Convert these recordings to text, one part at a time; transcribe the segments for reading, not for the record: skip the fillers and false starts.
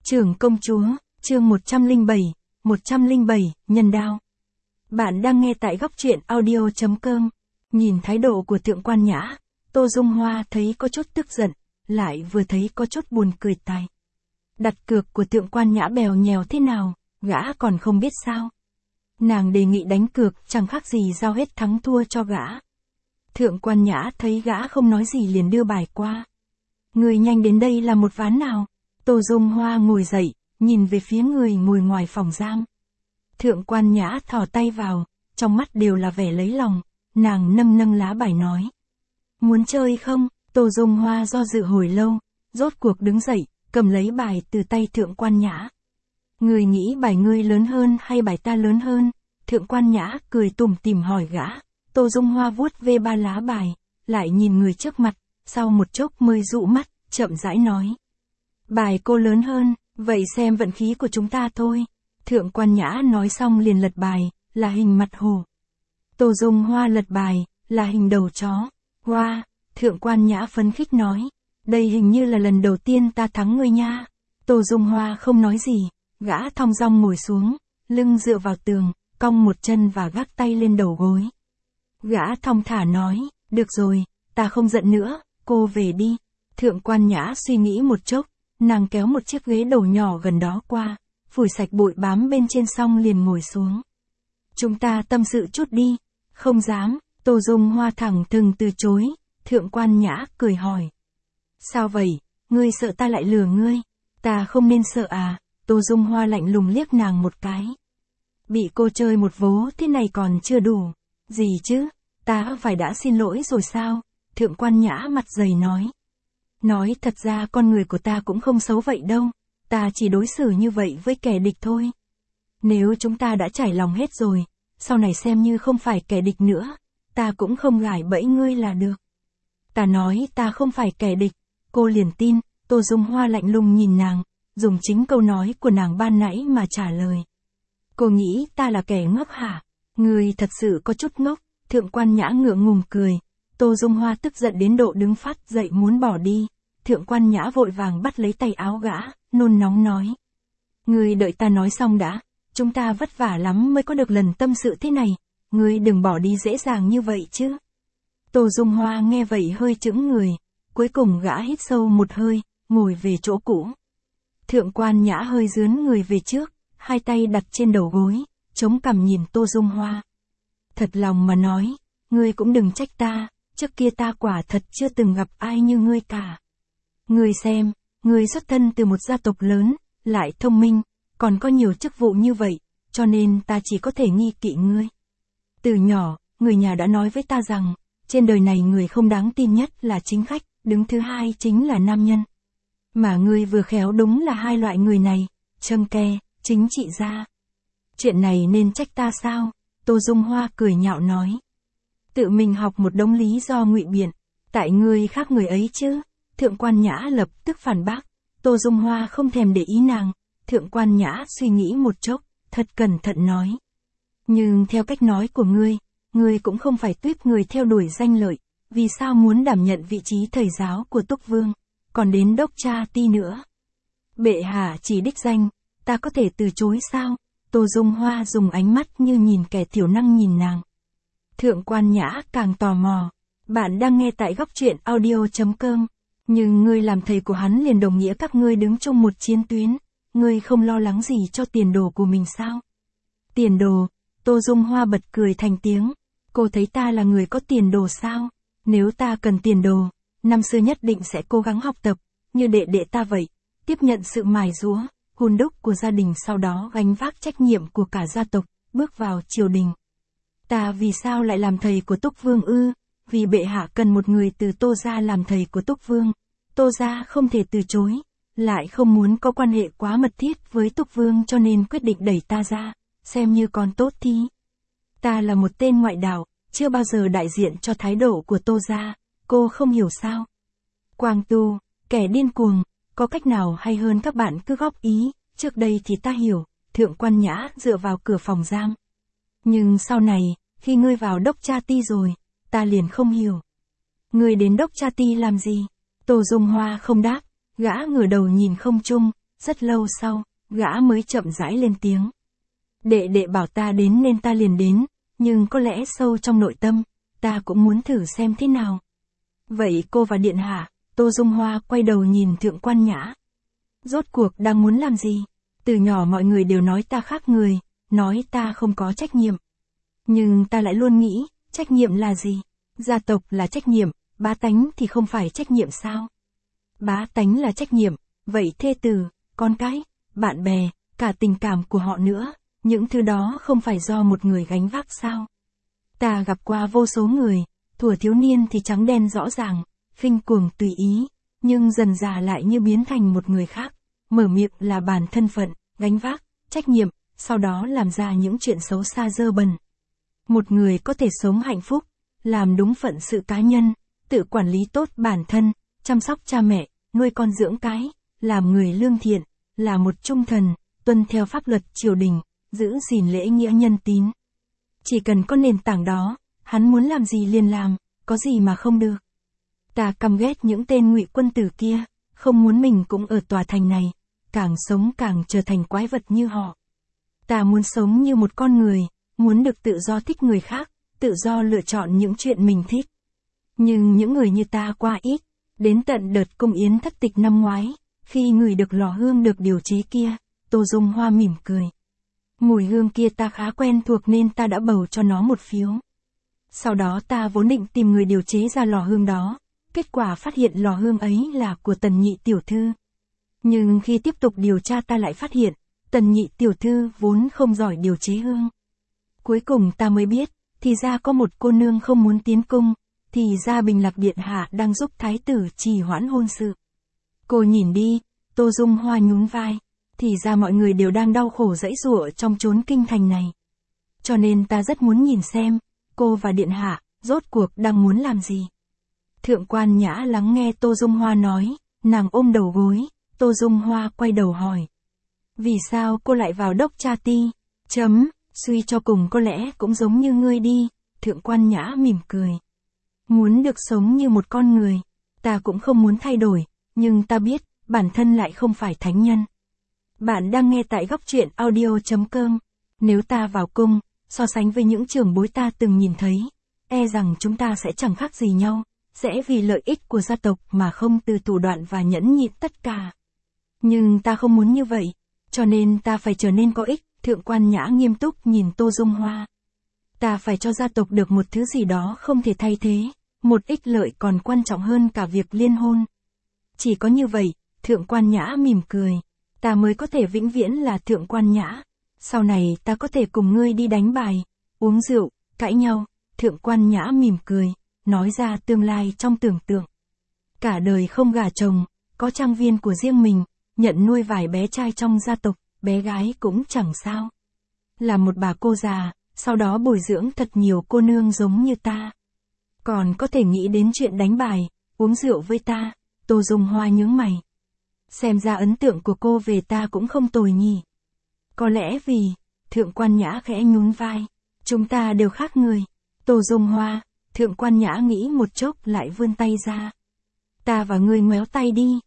Trưởng công chúa, chương 107, nhân đao. Bạn đang nghe tại góc truyện audio.com. Nhìn thái độ của Thượng Quan Nhã, Tô Dung Hoa thấy có chút tức giận, lại vừa thấy có chút buồn cười tài. Đặt cược của Thượng Quan Nhã bèo nhèo thế nào, gã còn không biết sao. Nàng đề nghị đánh cược chẳng khác gì giao hết thắng thua cho gã. Thượng Quan Nhã thấy gã không nói gì liền đưa bài qua. Người nhanh đến đây là một ván nào. Tô Dung Hoa ngồi dậy, nhìn về phía người ngồi ngoài phòng giam. Thượng Quan Nhã thò tay vào, trong mắt đều là vẻ lấy lòng, nàng nâng lá bài nói. Muốn chơi không? Tô Dung Hoa do dự hồi lâu, rốt cuộc đứng dậy, cầm lấy bài từ tay Thượng Quan Nhã. Người nghĩ bài ngươi lớn hơn hay bài ta lớn hơn? Thượng Quan Nhã cười tủm tỉm hỏi gã. Tô Dung Hoa vuốt về ba lá bài, lại nhìn người trước mặt, sau một chốc mới dụ mắt, chậm rãi nói. Bài cô lớn hơn, vậy xem vận khí của chúng ta thôi. Thượng Quan Nhã nói xong liền lật bài, là hình mặt hổ. Tô Dung Hoa lật bài, là hình đầu chó. Hoa, Thượng Quan Nhã phấn khích nói. Đây hình như là lần đầu tiên ta thắng ngươi nha. Tô Dung Hoa không nói gì, gã thong dong ngồi xuống, lưng dựa vào tường, cong một chân và gác tay lên đầu gối. Gã thong thả nói, được rồi, ta không giận nữa, cô về đi. Thượng Quan Nhã suy nghĩ một chốc, nàng kéo một chiếc ghế đầu nhỏ gần đó qua, phủi sạch bụi bám bên trên xong liền ngồi xuống. Chúng ta tâm sự chút đi. Không dám, Tô Dung Hoa thẳng thừng từ chối. Thượng Quan Nhã cười hỏi. Sao vậy, ngươi sợ ta lại lừa ngươi? Ta không nên sợ à? Tô Dung Hoa lạnh lùng liếc nàng một cái. Bị cô chơi một vố thế này còn chưa đủ. Gì chứ, ta phải đã xin lỗi rồi sao? Thượng Quan Nhã mặt dày nói. Nói thật ra con người của ta cũng không xấu vậy đâu, ta chỉ đối xử như vậy với kẻ địch thôi. Nếu chúng ta đã trải lòng hết rồi, sau này xem như không phải kẻ địch nữa, ta cũng không gài bẫy ngươi là được. Ta nói ta không phải kẻ địch, cô liền tin. Tô Dung Hoa lạnh lùng nhìn nàng, dùng chính câu nói của nàng ban nãy mà trả lời. Cô nghĩ ta là kẻ ngốc hả? Ngươi thật sự có chút ngốc. Thượng Quan Nhã ngượng ngùng cười. Tô Dung Hoa tức giận đến độ đứng phát dậy muốn bỏ đi. Thượng Quan Nhã vội vàng bắt lấy tay áo gã, nôn nóng nói. Ngươi đợi ta nói xong đã, chúng ta vất vả lắm mới có được lần tâm sự thế này, ngươi đừng bỏ đi dễ dàng như vậy chứ. Tô Dung Hoa nghe vậy hơi chững người, cuối cùng gã hít sâu một hơi, ngồi về chỗ cũ. Thượng Quan Nhã hơi dướn người về trước, hai tay đặt trên đầu gối, chống cằm nhìn Tô Dung Hoa. Thật lòng mà nói, ngươi cũng đừng trách ta, trước kia ta quả thật chưa từng gặp ai như ngươi cả. Ngươi xem, ngươi xuất thân từ một gia tộc lớn, lại thông minh, còn có nhiều chức vụ như vậy, cho nên ta chỉ có thể nghi kỵ ngươi. Từ nhỏ, người nhà đã nói với ta rằng, trên đời này người không đáng tin nhất là chính khách, đứng thứ hai chính là nam nhân. Mà ngươi vừa khéo đúng là hai loại người này, châm ke, chính trị gia. Chuyện này nên trách ta sao? Tô Dung Hoa cười nhạo nói. Tự mình học một đống lý do ngụy biện, tại ngươi khác người ấy chứ. Thượng Quan Nhã lập tức phản bác. Tô Dung Hoa không thèm để ý nàng. Thượng Quan Nhã suy nghĩ một chốc, thật cẩn thận nói. Nhưng theo cách nói của ngươi cũng không phải tuýp người theo đuổi danh lợi, vì sao muốn đảm nhận vị trí thầy giáo của Túc Vương, còn đến đốc cha ti nữa. Bệ hạ chỉ đích danh, ta có thể từ chối sao? Tô Dung Hoa dùng ánh mắt như nhìn kẻ thiểu năng nhìn nàng. Thượng Quan Nhã càng tò mò. Bạn đang nghe tại góc truyện audio.com. Nhưng ngươi làm thầy của hắn liền đồng nghĩa các ngươi đứng chung một chiến tuyến, ngươi không lo lắng gì cho tiền đồ của mình sao? Tiền đồ? Tô Dung Hoa bật cười thành tiếng. Cô thấy ta là người có tiền đồ sao? Nếu ta cần tiền đồ, năm xưa nhất định sẽ cố gắng học tập, như đệ đệ ta vậy, tiếp nhận sự mài giũa, hun đúc của gia đình, sau đó gánh vác trách nhiệm của cả gia tộc, bước vào triều đình. Ta vì sao lại làm thầy của Túc Vương ư? Vì bệ hạ cần một người từ Tô gia làm thầy của Túc Vương. Tô gia không thể từ chối, lại không muốn có quan hệ quá mật thiết với Túc Vương cho nên quyết định đẩy ta ra, xem như con tốt thi. Ta là một tên ngoại đạo, chưa bao giờ đại diện cho thái độ của Tô gia, cô không hiểu sao? Quang Tu, kẻ điên cuồng, có cách nào hay hơn các bạn cứ góp ý, trước đây thì ta hiểu. Thượng Quan Nhã dựa vào cửa phòng giam. Nhưng sau này, khi ngươi vào đốc cha ti rồi, ta liền không hiểu. Ngươi đến đốc cha ti làm gì? Tô Dung Hoa không đáp, gã ngửa đầu nhìn không trung, rất lâu sau, gã mới chậm rãi lên tiếng. Đệ đệ bảo ta đến nên ta liền đến, nhưng có lẽ sâu trong nội tâm, ta cũng muốn thử xem thế nào. Vậy cô và điện hạ, Tô Dung Hoa quay đầu nhìn Thượng Quan Nhã. Rốt cuộc đang muốn làm gì? Từ nhỏ mọi người đều nói ta khác người, nói ta không có trách nhiệm. Nhưng ta lại luôn nghĩ, trách nhiệm là gì? Gia tộc là trách nhiệm, bá tánh thì không phải trách nhiệm sao? Bá tánh là trách nhiệm, vậy thê tử, con cái, bạn bè, cả tình cảm của họ nữa, những thứ đó không phải do một người gánh vác sao? Ta gặp qua vô số người, thuở thiếu niên thì trắng đen rõ ràng, khinh cuồng tùy ý, nhưng dần già lại như biến thành một người khác, mở miệng là bản thân phận, gánh vác, trách nhiệm, sau đó làm ra những chuyện xấu xa dơ bẩn. Một người có thể sống hạnh phúc, làm đúng phận sự cá nhân, tự quản lý tốt bản thân, chăm sóc cha mẹ, nuôi con dưỡng cái, làm người lương thiện, là một trung thần, tuân theo pháp luật triều đình, giữ gìn lễ nghĩa nhân tín. Chỉ cần có nền tảng đó, hắn muốn làm gì liền làm, có gì mà không được. Ta căm ghét những tên ngụy quân tử kia, không muốn mình cũng ở tòa thành này, càng sống càng trở thành quái vật như họ. Ta muốn sống như một con người, muốn được tự do thích người khác, tự do lựa chọn những chuyện mình thích. Nhưng những người như ta quá ít, đến tận đợt cung yến thất tịch năm ngoái, khi ngửi được lò hương được điều chế kia, Tô Dung Hoa mỉm cười. Mùi hương kia ta khá quen thuộc nên ta đã bầu cho nó một phiếu. Sau đó ta vốn định tìm người điều chế ra lò hương đó, kết quả phát hiện lò hương ấy là của Tần Nhị tiểu thư. Nhưng khi tiếp tục điều tra ta lại phát hiện, Tần Nhị tiểu thư vốn không giỏi điều chế hương. Cuối cùng ta mới biết, thì ra có một cô nương không muốn tiến cung, thì ra Bình Lạc điện hạ đang giúp thái tử trì hoãn hôn sự. Cô nhìn đi, Tô Dung Hoa nhún vai, thì ra mọi người đều đang đau khổ giãy giụa trong chốn kinh thành này. Cho nên ta rất muốn nhìn xem, cô và điện hạ, rốt cuộc đang muốn làm gì. Thượng Quan Nhã lắng nghe Tô Dung Hoa nói, nàng ôm đầu gối, Tô Dung Hoa quay đầu hỏi. Vì sao cô lại vào Đốc Cha Ti? Suy cho cùng có lẽ cũng giống như ngươi đi, Thượng Quan Nhã mỉm cười. Muốn được sống như một con người, ta cũng không muốn thay đổi, nhưng ta biết, bản thân lại không phải thánh nhân. Bạn đang nghe tại góc truyện audio.com. Nếu ta vào cung, so sánh với những trưởng bối ta từng nhìn thấy, e rằng chúng ta sẽ chẳng khác gì nhau, sẽ vì lợi ích của gia tộc mà không từ thủ đoạn và nhẫn nhịn tất cả. Nhưng ta không muốn như vậy, cho nên ta phải trở nên có ích, Thượng Quan Nhã nghiêm túc nhìn Tô Dung Hoa. Ta phải cho gia tộc được một thứ gì đó không thể thay thế, một ích lợi còn quan trọng hơn cả việc liên hôn. Chỉ có như vậy, Thượng Quan Nhã mỉm cười, ta mới có thể vĩnh viễn là Thượng Quan Nhã. Sau này ta có thể cùng ngươi đi đánh bài, uống rượu, cãi nhau. Thượng Quan Nhã mỉm cười, nói ra tương lai trong tưởng tượng. Cả đời không gả chồng, có trang viên của riêng mình, nhận nuôi vài bé trai trong gia tộc, bé gái cũng chẳng sao. Là một bà cô già, sau đó bồi dưỡng thật nhiều cô nương giống như ta. Còn có thể nghĩ đến chuyện đánh bài, uống rượu với ta. Tô Dung Hoa nhướng mày. Xem ra ấn tượng của cô về ta cũng không tồi nhỉ. Có lẽ vì, Thượng Quan Nhã khẽ nhún vai, chúng ta đều khác người. Tô Dung Hoa, Thượng Quan Nhã nghĩ một chốc lại vươn tay ra. Ta và ngươi ngoéo tay đi.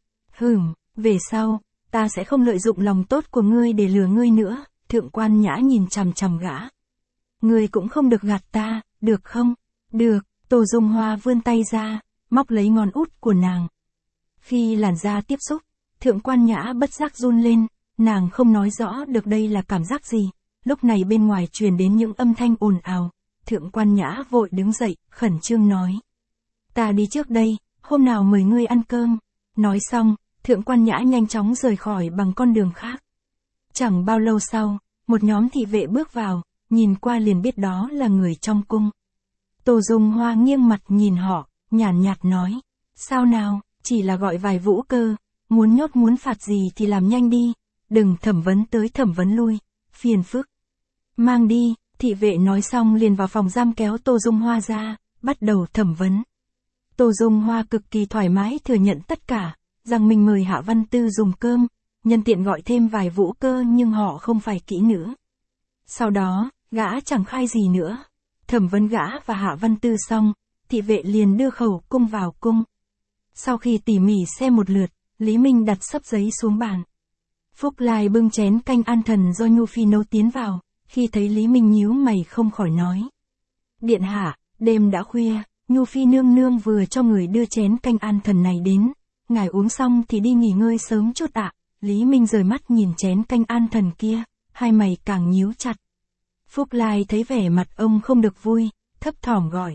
Về sau, ta sẽ không lợi dụng lòng tốt của ngươi để lừa ngươi nữa. Thượng Quan Nhã nhìn chằm chằm gã. Ngươi cũng không được gạt ta, được không? Được, Tô Dung Hoa vươn tay ra, móc lấy ngón út của nàng. Khi làn da tiếp xúc, Thượng Quan Nhã bất giác run lên, nàng không nói rõ được đây là cảm giác gì. Lúc này bên ngoài truyền đến những âm thanh ồn ào. Thượng Quan Nhã vội đứng dậy, khẩn trương nói. Ta đi trước đây, hôm nào mời ngươi ăn cơm. Nói xong, Thượng Quan Nhã nhanh chóng rời khỏi bằng con đường khác. Chẳng bao lâu sau, một nhóm thị vệ bước vào, nhìn qua liền biết đó là người trong cung. Tô Dung Hoa nghiêng mặt nhìn họ, nhàn nhạt nói. Sao nào, chỉ là gọi vài vũ cơ, muốn nhốt muốn phạt gì thì làm nhanh đi, đừng thẩm vấn tới thẩm vấn lui, phiền phức. Mang đi, thị vệ nói xong liền vào phòng giam kéo Tô Dung Hoa ra, bắt đầu thẩm vấn. Tô Dung Hoa cực kỳ thoải mái thừa nhận tất cả, rằng mình mời Hạ Văn Tư dùng cơm, nhân tiện gọi thêm vài vũ cơ nhưng họ không phải kỹ nữ. Sau đó, gã chẳng khai gì nữa. Thẩm vấn gã và Hạ Văn Tư xong, thị vệ liền đưa khẩu cung vào cung. Sau khi tỉ mỉ xem một lượt, Lý Minh đặt xấp giấy xuống bàn. Phúc Lai bưng chén canh an thần do Nhu Phi nấu tiến vào, khi thấy Lý Minh nhíu mày không khỏi nói. Điện hạ, đêm đã khuya, Nhu Phi nương nương vừa cho người đưa chén canh an thần này đến, ngài uống xong thì đi nghỉ ngơi sớm chút ạ. Lý Minh rời mắt nhìn chén canh an thần kia, hai mày càng nhíu chặt. Phúc Lai thấy vẻ mặt ông không được vui, thấp thỏm gọi.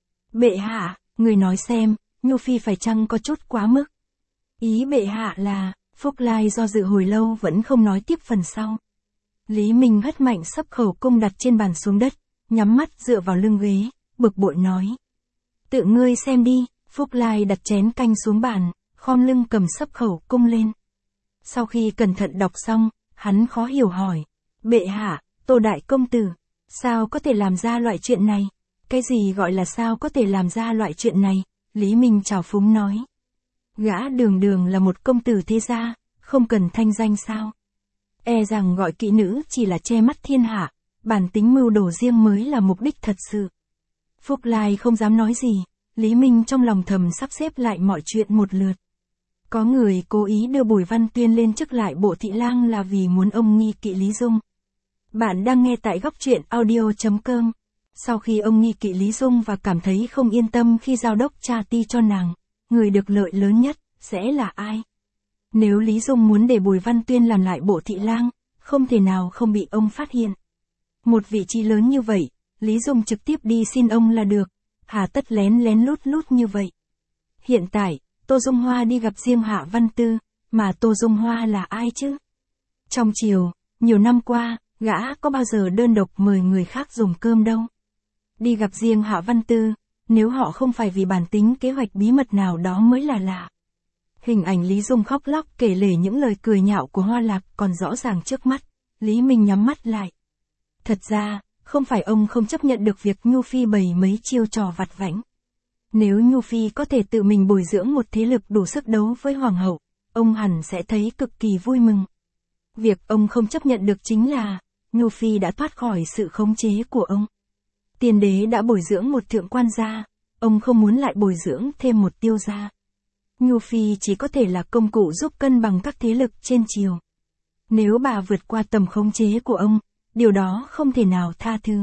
Bệ hạ, người nói xem, Nhu Phi phải chăng có chút quá mức? Ý bệ hạ là, Phúc Lai do dự hồi lâu vẫn không nói tiếp phần sau. Lý Minh hất mạnh xấp khẩu cung đặt trên bàn xuống đất, nhắm mắt dựa vào lưng ghế, bực bội nói. Tự ngươi xem đi. Phúc Lai đặt chén canh xuống bàn, khom lưng cầm xấp khẩu cung lên. Sau khi cẩn thận đọc xong, hắn khó hiểu hỏi. Bệ hạ, Tô đại công tử, sao có thể làm ra loại chuyện này? Cái gì gọi là sao có thể làm ra loại chuyện này? Lý Minh trào phúng nói. Gã đường đường là một công tử thế gia, không cần thanh danh sao? E rằng gọi kỹ nữ chỉ là che mắt thiên hạ, bản tính mưu đồ riêng mới là mục đích thật sự. Phúc Lai không dám nói gì, Lý Minh trong lòng thầm sắp xếp lại mọi chuyện một lượt. Có người cố ý đưa Bùi Văn Tuyên lên chức lại bộ thị lang là vì muốn ông nghi kỵ Lý Dung. Bạn đang nghe tại góc truyện audio.com. Sau khi ông nghi kỵ Lý Dung và cảm thấy không yên tâm khi giao đốc cha ti cho nàng, người được lợi lớn nhất sẽ là ai? Nếu Lý Dung muốn để Bùi Văn Tuyên làm lại bộ thị lang, không thể nào không bị ông phát hiện. Một vị trí lớn như vậy, Lý Dung trực tiếp đi xin ông là được, hà tất lén lén lút lút như vậy. Hiện tại, Tô Dung Hoa đi gặp riêng Hạ Văn Tư, mà Tô Dung Hoa là ai chứ? Trong triều, nhiều năm qua, gã có bao giờ đơn độc mời người khác dùng cơm đâu. Đi gặp riêng Hạ Văn Tư, nếu họ không phải vì bản tính kế hoạch bí mật nào đó mới là lạ. Hình ảnh Lý Dung khóc lóc kể lể những lời cười nhạo của Hoa Lạc còn rõ ràng trước mắt, Lý Minh nhắm mắt lại. Thật ra, không phải ông không chấp nhận được việc Nhu Phi bày mấy chiêu trò vặt vãnh. Nếu Nhu Phi có thể tự mình bồi dưỡng một thế lực đủ sức đấu với Hoàng hậu, ông hẳn sẽ thấy cực kỳ vui mừng. Việc ông không chấp nhận được chính là, Nhu Phi đã thoát khỏi sự khống chế của ông. Tiên đế đã bồi dưỡng một thượng quan gia, ông không muốn lại bồi dưỡng thêm một tiêu gia. Nhu Phi chỉ có thể là công cụ giúp cân bằng các thế lực trên triều. Nếu bà vượt qua tầm khống chế của ông, điều đó không thể nào tha thứ.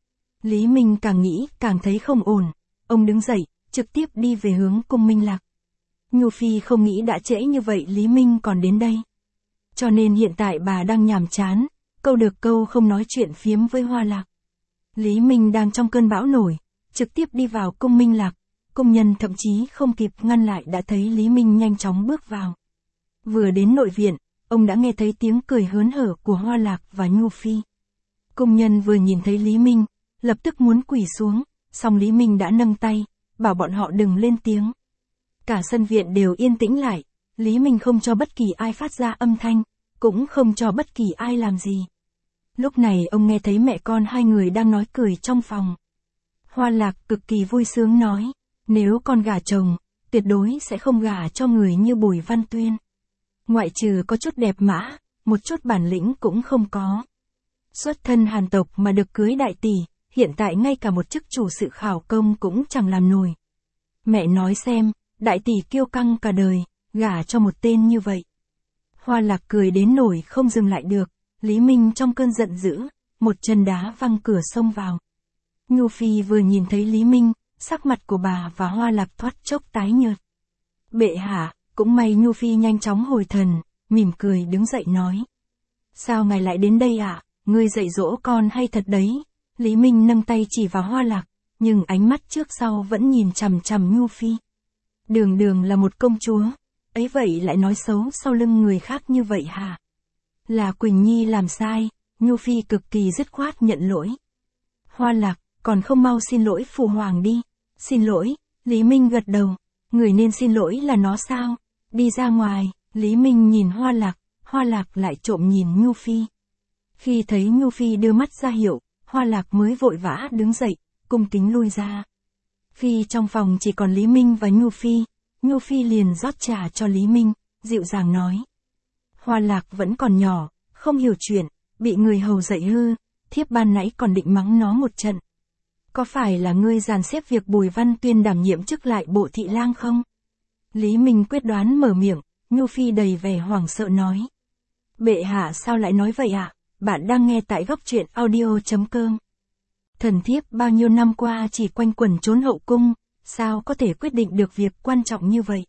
Lý Minh càng nghĩ càng thấy không ổn, ông đứng dậy, trực tiếp đi về hướng cung Minh Lạc. Nhu Phi không nghĩ đã trễ như vậy Lý Minh còn đến đây. Cho nên hiện tại bà đang nhàm chán, câu được câu không nói chuyện phiếm với Hoa Lạc. Lý Minh đang trong cơn bão nổi, trực tiếp đi vào cung Minh Lạc, công nhân thậm chí không kịp ngăn lại đã thấy Lý Minh nhanh chóng bước vào. Vừa đến nội viện, ông đã nghe thấy tiếng cười hớn hở của Hoa Lạc và Nhu Phi. Công nhân vừa nhìn thấy Lý Minh, lập tức muốn quỳ xuống, song Lý Minh đã nâng tay, bảo bọn họ đừng lên tiếng. Cả sân viện đều yên tĩnh lại, Lý Minh không cho bất kỳ ai phát ra âm thanh, cũng không cho bất kỳ ai làm gì. Lúc này ông nghe thấy mẹ con hai người đang nói cười trong phòng. Hoa Lạc cực kỳ vui sướng nói, nếu con gả chồng, tuyệt đối sẽ không gả cho người như Bùi Văn Tuyên. Ngoại trừ có chút đẹp mã, một chút bản lĩnh cũng không có. Xuất thân Hàn tộc mà được cưới đại tỷ, hiện tại ngay cả một chức chủ sự khảo công cũng chẳng làm nổi. Mẹ nói xem, đại tỷ kiêu căng cả đời, gả cho một tên như vậy. Hoa Lạc cười đến nổi không dừng lại được, Lý Minh trong cơn giận dữ, một chân đá văng cửa xông vào. Nhu Phi vừa nhìn thấy Lý Minh, sắc mặt của bà và Hoa Lạc thoát chốc tái nhợt. Bệ hạ, cũng may Nhu Phi nhanh chóng hồi thần, mỉm cười đứng dậy nói. Sao ngài lại đến đây ạ? Ngươi dạy dỗ con hay thật đấy? Lý Minh nâng tay chỉ vào Hoa Lạc, nhưng ánh mắt trước sau vẫn nhìn chằm chằm Nhu Phi. Đường đường là một công chúa, ấy vậy lại nói xấu sau lưng người khác như vậy hả? Là Quỳnh Nhi làm sai, Nhu Phi cực kỳ dứt khoát nhận lỗi. Hoa Lạc, còn không mau xin lỗi phụ hoàng đi. Xin lỗi, Lý Minh gật đầu, người nên xin lỗi là nó sao? Đi ra ngoài, Lý Minh nhìn Hoa Lạc lại trộm nhìn Nhu Phi. Khi thấy Nhu Phi đưa mắt ra hiệu, Hoa Lạc mới vội vã đứng dậy, cung kính lui ra. Khi trong phòng chỉ còn Lý Minh và Nhu Phi liền rót trà cho Lý Minh, dịu dàng nói. Hoa Lạc vẫn còn nhỏ, không hiểu chuyện, bị người hầu dạy hư, thiếp ban nãy còn định mắng nó một trận. Có phải là ngươi dàn xếp việc Bùi Văn Tuyên đảm nhiệm chức lại bộ thị lang không? Lý Minh quyết đoán mở miệng, Nhu Phi đầy vẻ hoảng sợ nói. Bệ hạ sao lại nói vậy ạ? Bạn đang nghe tại góc truyện audio.com. Thần thiếp bao nhiêu năm qua chỉ quanh quẩn trốn hậu cung, sao có thể quyết định được việc quan trọng như vậy?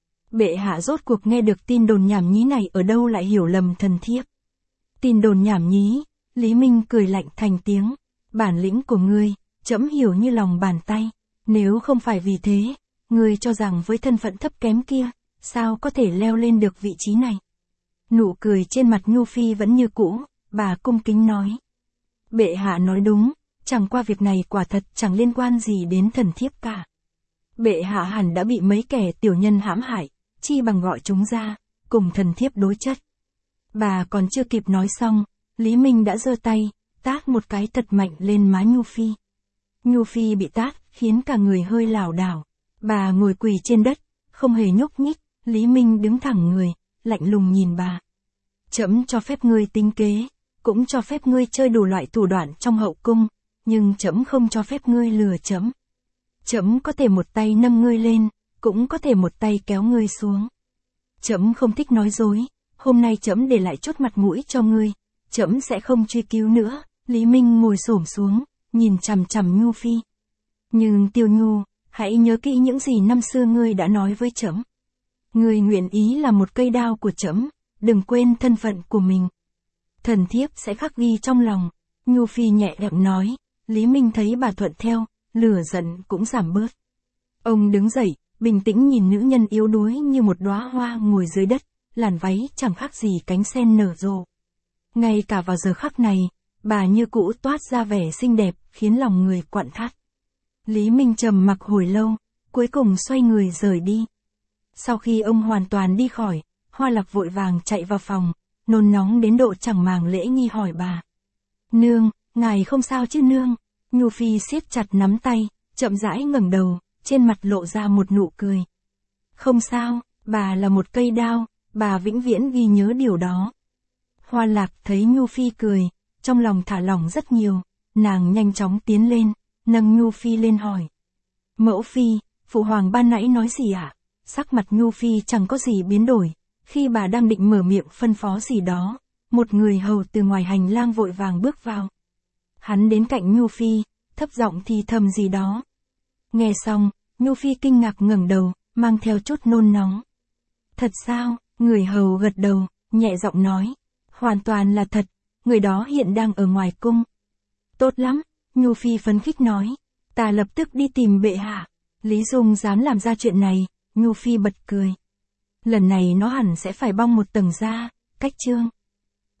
Bệ hạ rốt cuộc nghe được tin đồn nhảm nhí này ở đâu lại hiểu lầm thần thiếp? Tin đồn nhảm nhí, Lý Minh cười lạnh thành tiếng. Bản lĩnh của ngươi, trẫm hiểu như lòng bàn tay. Nếu không phải vì thế, ngươi cho rằng với thân phận thấp kém kia, sao có thể leo lên được vị trí này? Nụ cười trên mặt Nhu Phi vẫn như cũ, bà cung kính nói. Bệ hạ nói đúng, chẳng qua việc này quả thật chẳng liên quan gì đến thần thiếp cả. Bệ hạ hẳn đã bị mấy kẻ tiểu nhân hãm hại, chi bằng gọi chúng ra, cùng thần thiếp đối chất. Bà còn chưa kịp nói xong, Lý Minh đã giơ tay, tát một cái thật mạnh lên má Nhu Phi. Nhu Phi bị tát, khiến cả người hơi lảo đảo. Bà ngồi quỳ trên đất, không hề nhúc nhích, Lý Minh đứng thẳng người, lạnh lùng nhìn bà. Trẫm cho phép ngươi tính kế, cũng cho phép ngươi chơi đủ loại thủ đoạn trong hậu cung, nhưng trẫm không cho phép ngươi lừa trẫm. Trẫm có thể một tay nâng ngươi lên, cũng có thể một tay kéo ngươi xuống. Trẫm không thích nói dối, hôm nay trẫm để lại chút mặt mũi cho ngươi, trẫm sẽ không truy cứu nữa. Lý Minh ngồi xổm xuống, nhìn chằm chằm Nhu Phi. Nhưng Tiêu Nhu, hãy nhớ kỹ những gì năm xưa ngươi đã nói với trẫm. Ngươi nguyện ý là một cây đao của trẫm, đừng quên thân phận của mình. Thần thiếp sẽ khắc ghi trong lòng. Nhu Phi nhẹ nhàng nói. Lý Minh thấy bà thuận theo, lửa giận cũng giảm bớt. Ông đứng dậy, bình tĩnh nhìn nữ nhân yếu đuối như một đóa hoa ngồi dưới đất, làn váy chẳng khác gì cánh sen nở rộ. Ngay cả vào giờ khắc này, bà như cũ toát ra vẻ xinh đẹp, khiến lòng người quặn thắt. Lý Minh trầm mặc hồi lâu, cuối cùng xoay người rời đi. Sau khi ông hoàn toàn đi khỏi, Hoa Lạc vội vàng chạy vào phòng, nôn nóng đến độ chẳng màng lễ nghi hỏi bà. Nương, ngài không sao chứ nương? Nhu Phi siết chặt nắm tay, chậm rãi ngẩng đầu, trên mặt lộ ra một nụ cười. Không sao, bà là một cây đao, bà vĩnh viễn ghi nhớ điều đó. Hoa Lạc thấy Nhu Phi cười, trong lòng thả lỏng rất nhiều, nàng nhanh chóng tiến lên, nâng Nhu Phi lên hỏi. Mẫu Phi, phụ hoàng ban nãy nói gì ạ? Sắc mặt Nhu Phi chẳng có gì biến đổi, khi bà đang định mở miệng phân phó gì đó, một người hầu từ ngoài hành lang vội vàng bước vào. Hắn đến cạnh Nhu Phi, thấp giọng thì thầm gì đó. Nghe xong, Nhu Phi kinh ngạc ngẩng đầu, mang theo chút nôn nóng. Thật sao? Người hầu gật đầu, nhẹ giọng nói. Hoàn toàn là thật, người đó hiện đang ở ngoài cung. Tốt lắm, Nhu Phi phấn khích nói. Ta lập tức đi tìm bệ hạ. Lý Dung dám làm ra chuyện này, Nhu Phi bật cười. Lần này nó hẳn sẽ phải bong một tầng da, cách chương.